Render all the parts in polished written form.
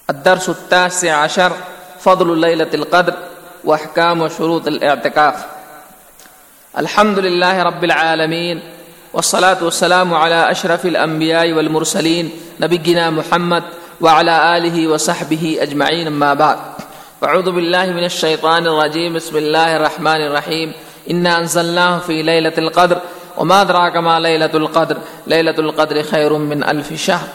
الدرس التاسع عشر فضل ليلة القدر وأحكام وشروط الاعتكاف. الحمد لله رب العالمين والصلاة والسلام على أشرف الأنبياء والمرسلين نبينا محمد وعلى آله وصحبه أجمعين، أما بعد. أعوذ بالله من الشيطان الرجيم. بسم الله الرحمن الرحيم. إنا أنزلناه في ليلة القدر وما أدراك ما ليلة القدر ليلة القدر خير من ألف شهر.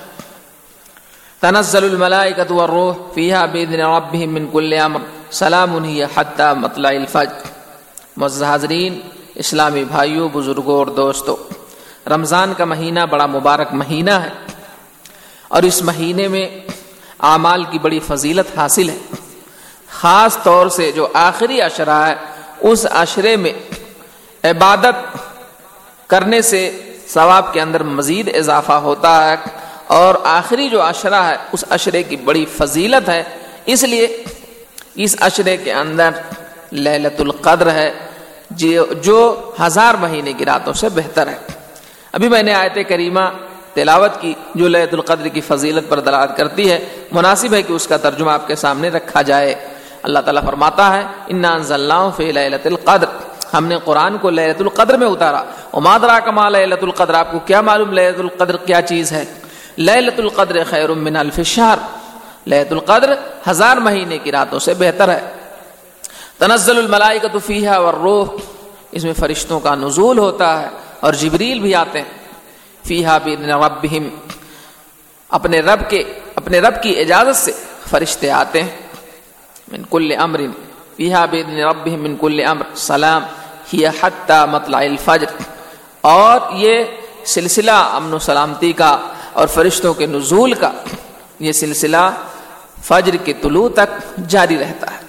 تنزل الملائكة والروح فيها بإذن ربهم من كل أمر سلام هي حتى مطلع الفجر. معزز حاضرین، اسلامی بھائیوں، بزرگوں اور دوستوں، رمضان کا مہینہ بڑا مبارک مہینہ ہے اور اس مہینے میں اعمال کی بڑی فضیلت حاصل ہے. خاص طور سے جو آخری عشرہ ہے اس عشرے میں عبادت کرنے سے ثواب کے اندر مزید اضافہ ہوتا ہے، اور آخری جو عشرہ ہے اس عشرے کی بڑی فضیلت ہے. اس لیے اس عشرے کے اندر لیلۃ القدر ہے جو 1000 مہینے کی راتوں سے بہتر ہے. ابھی میں نے آیت کریمہ تلاوت کی جو لیلۃ القدر کی فضیلت پر دلالت کرتی ہے، مناسب ہے کہ اس کا ترجمہ آپ کے سامنے رکھا جائے. اللہ تعالیٰ فرماتا ہے انا انزلناہ فی لیلۃ القدر، ہم نے قرآن کو لیلۃ القدر میں اتارا. وما ادراک ما لیلۃ القدر، آپ کو کیا معلوم لیلۃ القدر کیا چیز ہے؟ لیلۃ القدر خیر من الف شہر، لیلۃ القدر 1000 مہینے کی راتوں سے بہتر ہے. تنزل الملائکۃ فیہا والروح، اس میں فرشتوں کا نزول ہوتا ہے اور جبریل بھی آتے ہیں. فیہا باذن ربہم، اپنے رب کی اجازت سے فرشتے آتے ہیں. من کل امر، فیہا باذن ربہم من کل امر سلام ہی حتی مطلع الفجر. اور یہ سلسلہ امن و سلامتی کا اور فرشتوں کے نزول کا یہ سلسلہ فجر کے طلوع تک جاری رہتا ہے.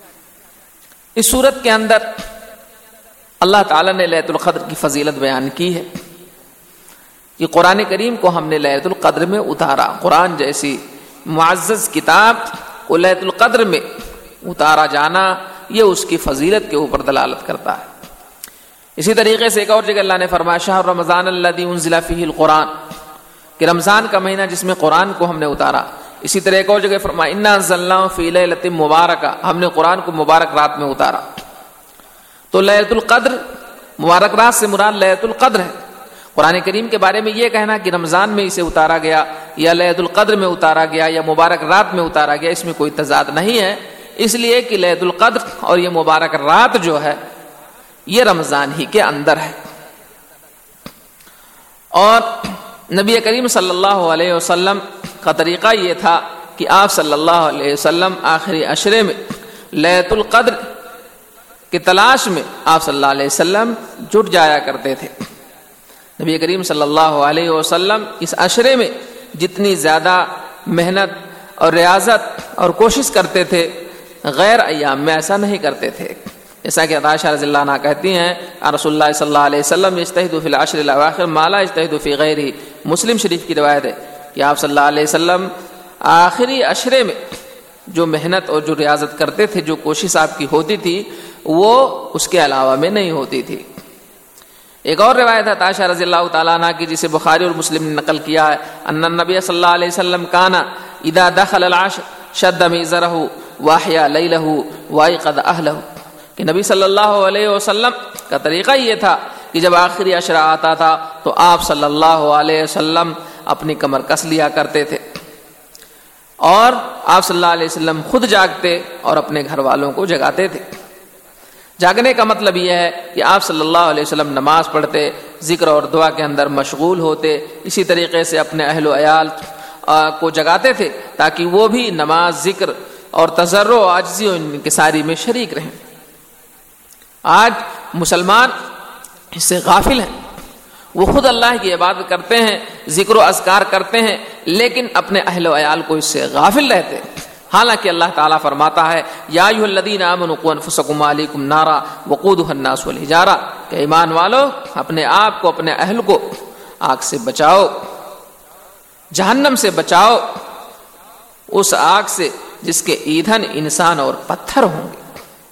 اس صورت کے اندر اللہ تعالیٰ نے لیلۃ القدر کی فضیلت بیان کی ہے کہ قرآن کریم کو ہم نے لیلۃ القدر میں اتارا. قرآن جیسی معزز کتاب کو لیلۃ القدر میں اتارا جانا یہ اس کی فضیلت کے اوپر دلالت کرتا ہے. اسی طریقے سے ایک اور جگہ اللہ نے فرمایا شہر رمضان الذی انزل فیہ القرآن، کہ رمضان کا مہینہ جس میں قرآن کو ہم نے اتارا. اسی طرح ایک اور جگہ فرمایا انا انزلناہ فی لیلۃ مبارکہ، ہم نے قرآن کو مبارک رات میں اتارا. تو لیلۃ القدر مبارک رات سے مراد لیلۃ القدر ہے. قرآن کریم کے بارے میں یہ کہنا کہ رمضان میں اسے اتارا گیا یا لیلۃ القدر میں اتارا گیا یا مبارک رات میں اتارا گیا، اس میں کوئی تضاد نہیں ہے، اس لیے کہ لیلۃ القدر اور یہ مبارک رات جو ہے یہ رمضان ہی کے اندر ہے. اور نبی کریم صلی اللہ علیہ وسلم کا طریقہ یہ تھا کہ آپ صلی اللہ علیہ وسلم آخری عشرے میں لیلۃ القدر کی تلاش میں آپ صلی اللہ علیہ وسلم جٹ جایا کرتے تھے. نبی کریم صلی اللہ علیہ وسلم اس عشرے میں جتنی زیادہ محنت اور ریاضت اور کوشش کرتے تھے غیر ایام میں ایسا نہیں کرتے تھے. جیسا کہ عائشہ رضی اللہ عنہ کہتی ہیں رسول اللہ صلی اللہ علیہ وسلم یجتہد فی العشر الاواخر ما لا یجتہد فی غیرہ. مسلم شریف کی روایت ہے کہ آپ صلی اللہ علیہ وسلم آخری عشرے میں جو محنت اور جو ریاضت کرتے تھے، جو کوشش آپ کی ہوتی تھی، وہ اس کے علاوہ میں نہیں ہوتی تھی. ایک اور روایت ہے عائشہ رضی اللہ تعالیٰ عنہ کی جسے بخاری اور مسلم نے نقل کیا ہے ان النبی صلی اللہ علیہ وسلم کان اذا دخل العشر شد میزرہ واحیا لیلہ وایقظ اہلہ، کہ نبی صلی اللہ علیہ وسلم کا طریقہ یہ تھا کہ جب آخری عشرہ آتا تھا تو آپ صلی اللہ علیہ وسلم اپنی کمر کس لیا کرتے تھے اور آپ صلی اللہ علیہ وسلم خود جاگتے اور اپنے گھر والوں کو جگاتے تھے. جاگنے کا مطلب یہ ہے کہ آپ صلی اللہ علیہ وسلم نماز پڑھتے، ذکر اور دعا کے اندر مشغول ہوتے، اسی طریقے سے اپنے اہل و عیال کو جگاتے تھے تاکہ وہ بھی نماز، ذکر اور تضرع و عاجزی و انکساری میں شریک رہیں. آج مسلمان اس سے غافل ہیں، وہ خود اللہ کی عبادت کرتے ہیں، ذکر و اذکار کرتے ہیں، لیکن اپنے اہل و عیال کو اس سے غافل رہتے ہیں. حالانکہ اللہ تعالیٰ فرماتا ہے یا ایھا الذین آمنوا قوا انفسکم وعلیکم نارا وقودھا الناس والحجارہ، کہ ایمان والو اپنے آپ کو، اپنے اہل کو آگ سے بچاؤ، جہنم سے بچاؤ، اس آگ سے جس کے ایندھن انسان اور پتھر ہوں گے.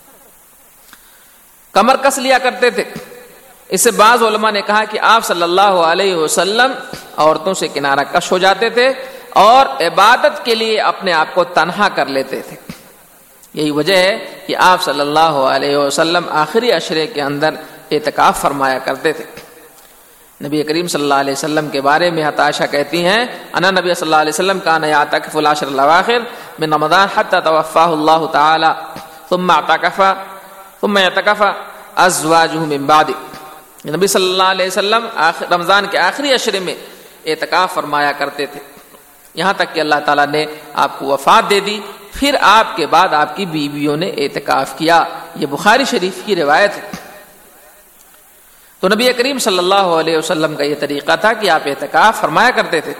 کمر کس لیا کرتے تھے. اس سے بعض علماء نے کہا کہ آپ صلی اللہ علیہ وسلم عورتوں سے کنارہ کش ہو جاتے تھے اور عبادت کے لیے اپنے آپ کو تنہا کر لیتے تھے۔ یہی وجہ ہے کہ آپ صلی اللہ علیہ وسلم آخری عشرے کے اندر اعتکاف فرمایا کرتے تھے۔ نبی کریم صلی اللہ علیہ وسلم کے بارے میں عائشہ کہتی ہیں انا نبی صلی اللہ علیہ وسلم کان یعتکف العشر الاواخر من رمضان حتى توفاه الله تعالی ثم اعتکف ازواجه من بعد۔ نبی صلی اللہ علیہ وسلم رمضان کے آخری عشرے میں اعتکاف فرمایا کرتے تھے، یہاں تک کہ اللہ تعالیٰ نے آپ کو وفات دے دی، پھر آپ کے بعد آپ کی بیویوں نے اعتکاف کیا۔ یہ بخاری شریف کی روایت ہے۔ تو نبی کریم صلی اللہ علیہ وسلم کا یہ طریقہ تھا کہ آپ اعتکاف فرمایا کرتے تھے۔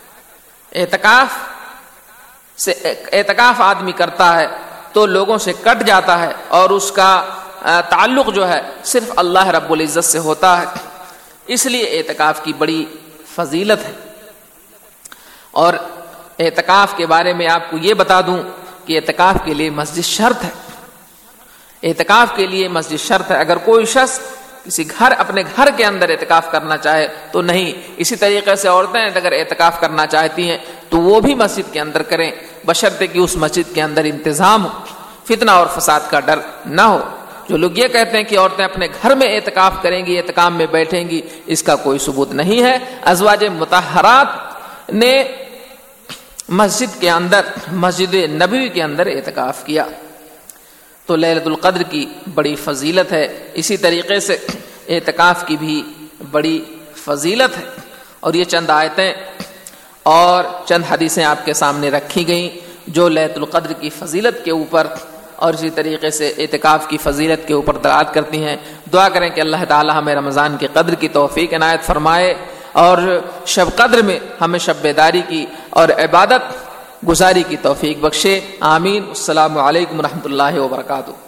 اعتکاف آدمی کرتا ہے تو لوگوں سے کٹ جاتا ہے اور اس کا تعلق جو ہے صرف اللہ رب العزت سے ہوتا ہے، اس لیے اعتکاف کی بڑی فضیلت ہے۔ اور اعتکاف کے بارے میں آپ کو یہ بتا دوں کہ اعتکاف کے لیے مسجد شرط ہے۔ اعتکاف کے لیے مسجد شرط ہے۔ اگر کوئی شخص کسی اپنے گھر کے اندر اعتکاف کرنا چاہے تو نہیں، اسی طریقے سے عورتیں اگر اعتکاف کرنا چاہتی ہیں تو وہ بھی مسجد کے اندر کریں، بشرطے کہ اس مسجد کے اندر انتظام ہو، فتنہ اور فساد کا ڈر نہ ہو۔ جو لوگ یہ کہتے ہیں کہ عورتیں اپنے گھر میں اعتکاف کریں گی، اعتکاف میں بیٹھیں گی، اس کا کوئی ثبوت نہیں ہے۔ ازواج مطہرات نے مسجد کے اندر، مسجد نبوی کے اندر اعتکاف کیا، تو لیلۃ القدر کی بڑی فضیلت ہے۔ اسی طریقے سے اعتکاف کی بھی بڑی فضیلت ہے۔ اور یہ چند آیتیں اور چند حدیثیں آپ کے سامنے رکھی گئیں جو لیلۃ القدر کی فضیلت کے اوپر اور اسی طریقے سے اعتکاف کی فضیلت کے اوپر دلالت کرتی ہیں۔ دعا کریں کہ اللہ تعالی ہمیں رمضان کی قدر کی توفیق عنایت فرمائے اور شب قدر میں ہمیں شب بیداری کی اور عبادت گزاری کی توفیق بخشے۔ آمین۔ السلام علیکم ورحمۃ اللہ وبرکاتہ۔